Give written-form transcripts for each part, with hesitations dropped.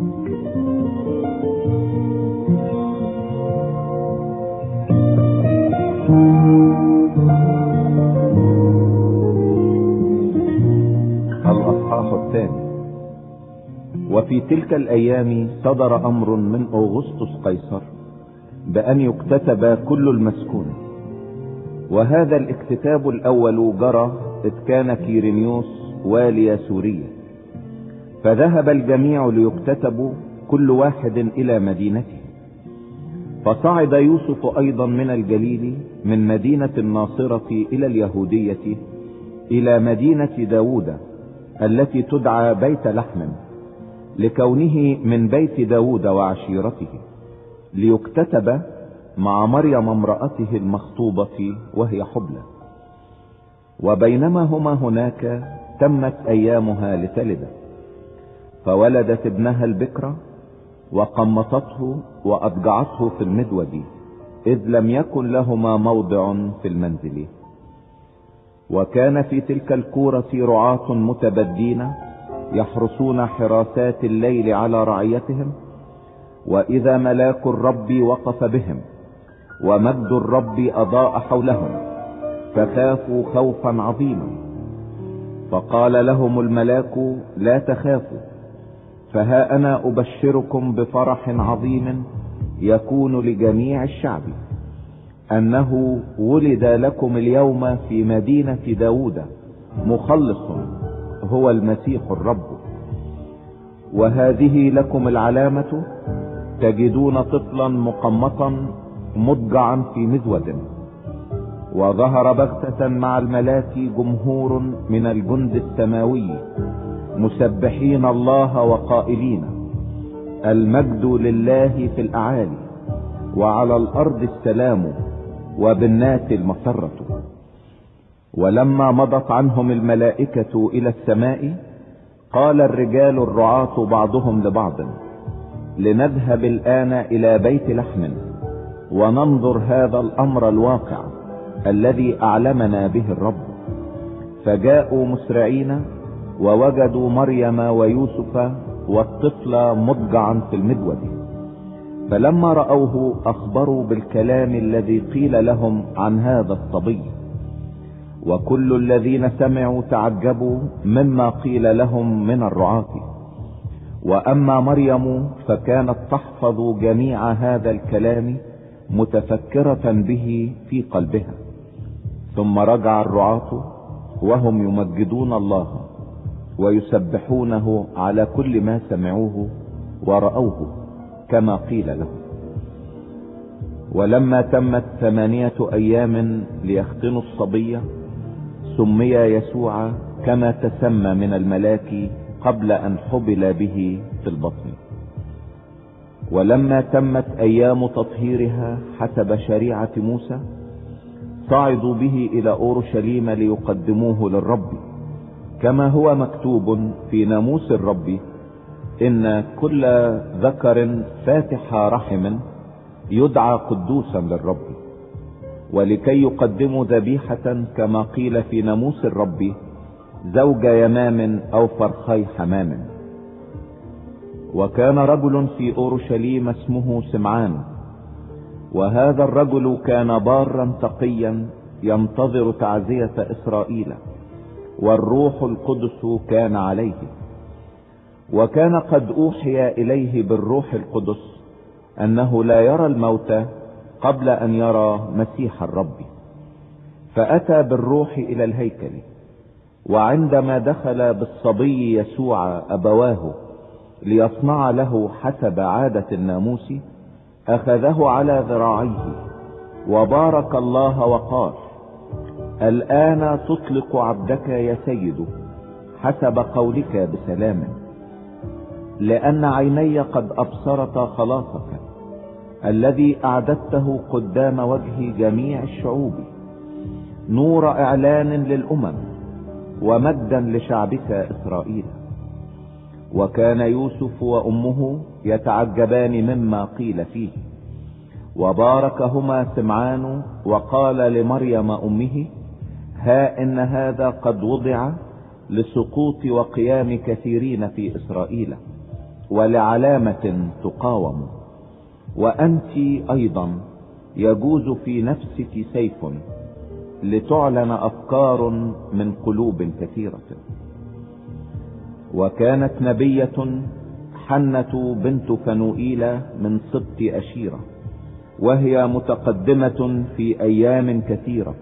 الأصحاح الثاني. وفي تلك الأيام صدر أمر من أغسطس قيصر بأن يكتتب كل المسكون، وهذا الاكتتاب الأول جرى إذ كان كيرينيوس والي سوريا، فذهب الجميع ليكتتبوا كل واحد إلى مدينته. فصعد يوسف أيضا من الجليل من مدينة الناصرة إلى اليهودية إلى مدينة داود التي تدعى بيت لحم، لكونه من بيت داود وعشيرته، ليكتتب مع مريم امرأته المخطوبة وهي حبلى. وبينما هما هناك تمت أيامها لتلد، فولدت ابنها البكرة وقمصته وأضجعته في المدود، إذ لم يكن لهما موضع في المنزل. وكان في تلك الكورة رعاة متبدين يحرسون حراسات الليل على رعيتهم، وإذا ملاك الرب وقف بهم ومجد الرب أضاء حولهم، فخافوا خوفا عظيما. فقال لهم الملاك: لا تخافوا، فها أنا أبشركم بفرح عظيم يكون لجميع الشعب، أنه ولد لكم اليوم في مدينة داود مخلص هو المسيح الرب. وهذه لكم العلامة: تجدون طفلا مقمطا مضجعا في مزود. وظهر بغتة مع الملاك جمهور من الجند السماوي مسبحين الله وقائلين: المجد لله في الأعالي، وعلى الأرض السلام، وبالناس المسرة. ولما مضت عنهم الملائكة إلى السماء، قال الرجال الرعاة بعضهم لبعض: لنذهب الآن إلى بيت لحم وننظر هذا الأمر الواقع الذي أعلمنا به الرب. فجاءوا مسرعين ووجدوا مريم ويوسف والطفل مضجعا في المدود. فلما رأوه أخبروا بالكلام الذي قيل لهم عن هذا الصبي. وكل الذين سمعوا تعجبوا مما قيل لهم من الرعاة. وأما مريم فكانت تحفظ جميع هذا الكلام متفكرة به في قلبها. ثم رجع الرعاة وهم يمجدون الله ويسبحونه على كل ما سمعوه ورأوه كما قيل لهم. ولما تمت 8 أيام ليختنوا الصبي، سمي يسوع كما تسمى من الملاك قبل أن حبل به في البطن. ولما تمت أيام تطهيرها حسب شريعة موسى، صعدوا به إلى أورشليم ليقدموه للرب، كما هو مكتوب في ناموس الرب: إن كل ذكر فاتح رحم يدعى قدوسا للرب. ولكي يقدموا ذبيحة كما قيل في ناموس الرب: زوج يمام أو فرخي حمام. وكان رجل في أورشليم اسمه سمعان، وهذا الرجل كان بارا تقيا ينتظر تعزية إسرائيل، والروح القدس كان عليه. وكان قد أوحي إليه بالروح القدس أنه لا يرى الموت قبل أن يرى مسيح الرب. فأتى بالروح إلى الهيكل، وعندما دخل بالصبي يسوع أبواه ليصنع له حسب عادة الناموس، أخذه على ذراعيه وبارك الله وقال: الآن تطلق عبدك يا سيد حسب قولك بسلام، لأن عيني قد أبصرتا خلاصك الذي أعددته قدام وجه جميع الشعوب، نور إعلان للأمم ومجدا لشعبك إسرائيل. وكان يوسف وأمه يتعجبان مما قيل فيه. وباركهما سمعان وقال لمريم أمه: ها إن هذا قد وضع لسقوط وقيام كثيرين في إسرائيل، ولعلامة تقاوم، وأنت أيضا يجوز في نفسك سيف لتعلن أفكار من قلوب كثيرة. وكانت نبية حنة بنت فنوئيل من سبط أشيرة، وهي متقدمة في أيام كثيرة،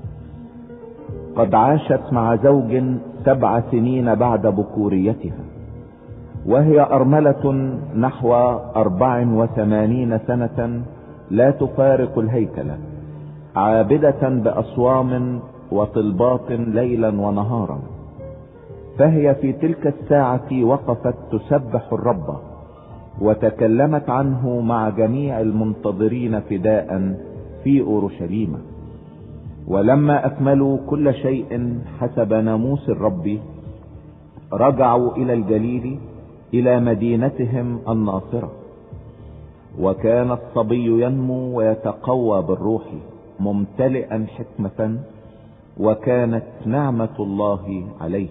قد عاشت مع زوج 7 سنين بعد بكوريتها، وهي أرملة نحو 84 سنة لا تفارق الهيكل، عابدة بأصوام وطلبات ليلا ونهارا. فهي في تلك الساعة وقفت تسبح الرب، وتكلمت عنه مع جميع المنتظرين فداء في أورشليم. ولما أكملوا كل شيء حسب ناموس الرب، رجعوا إلى الجليل إلى مدينتهم الناصرة. وكان الصبي ينمو ويتقوى بالروح ممتلئا حكمة، وكانت نعمة الله عليه.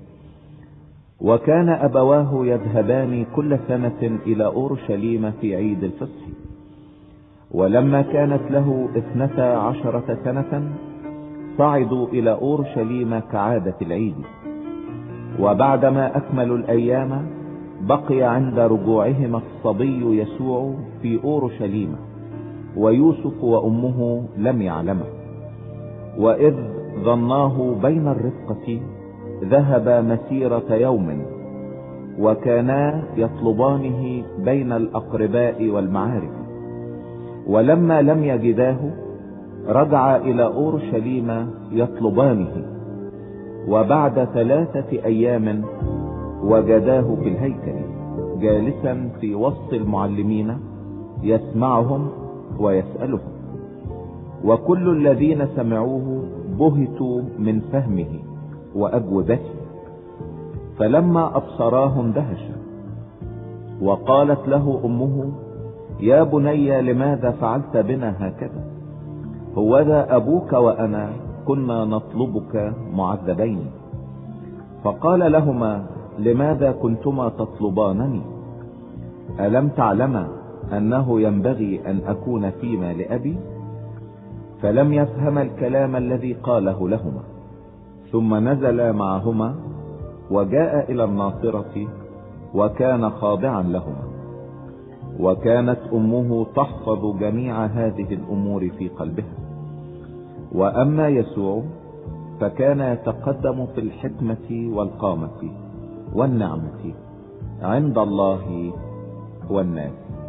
وكان أبواه يذهبان كل سنة إلى أورشليم في عيد الفصح. ولما كانت له 12 سنة صعدوا إلى أورشليم كعادة العيد. وبعدما أكملوا الأيام بقي عند رجوعهما الصبي يسوع في أورشليم، ويوسف وأمه لم يعلمه. وإذ ظناه بين الرفقة ذهبا مسيرة يوم، وكانا يطلبانه بين الأقرباء والمعارف. ولما لم يجداه رجعا إلى أورشليم يطلبانه. وبعد 3 أيام وجداه في الهيكل جالسا في وسط المعلمين يسمعهم ويسألهم. وكل الذين سمعوه بهتوا من فهمه وأجوبته. فلما أبصراه اندهشا. وقالت له أمه: يا بني لماذا فعلت بنا هكذا؟ هوذا أبوك وأنا كنا نطلبك معذبين. فقال لهما: لماذا كنتما تطلبانني؟ ألم تعلما أنه ينبغي أن أكون فيما لأبي؟ فلم يفهم الكلام الذي قاله لهما. ثم نزل معهما وجاء إلى الناصرة، وكان خاضعا لهما. وكانت أمه تحفظ جميع هذه الأمور في قلبها. وأما يسوع فكان يتقدم في الحكمة والقامة والنعمة عند الله والناس.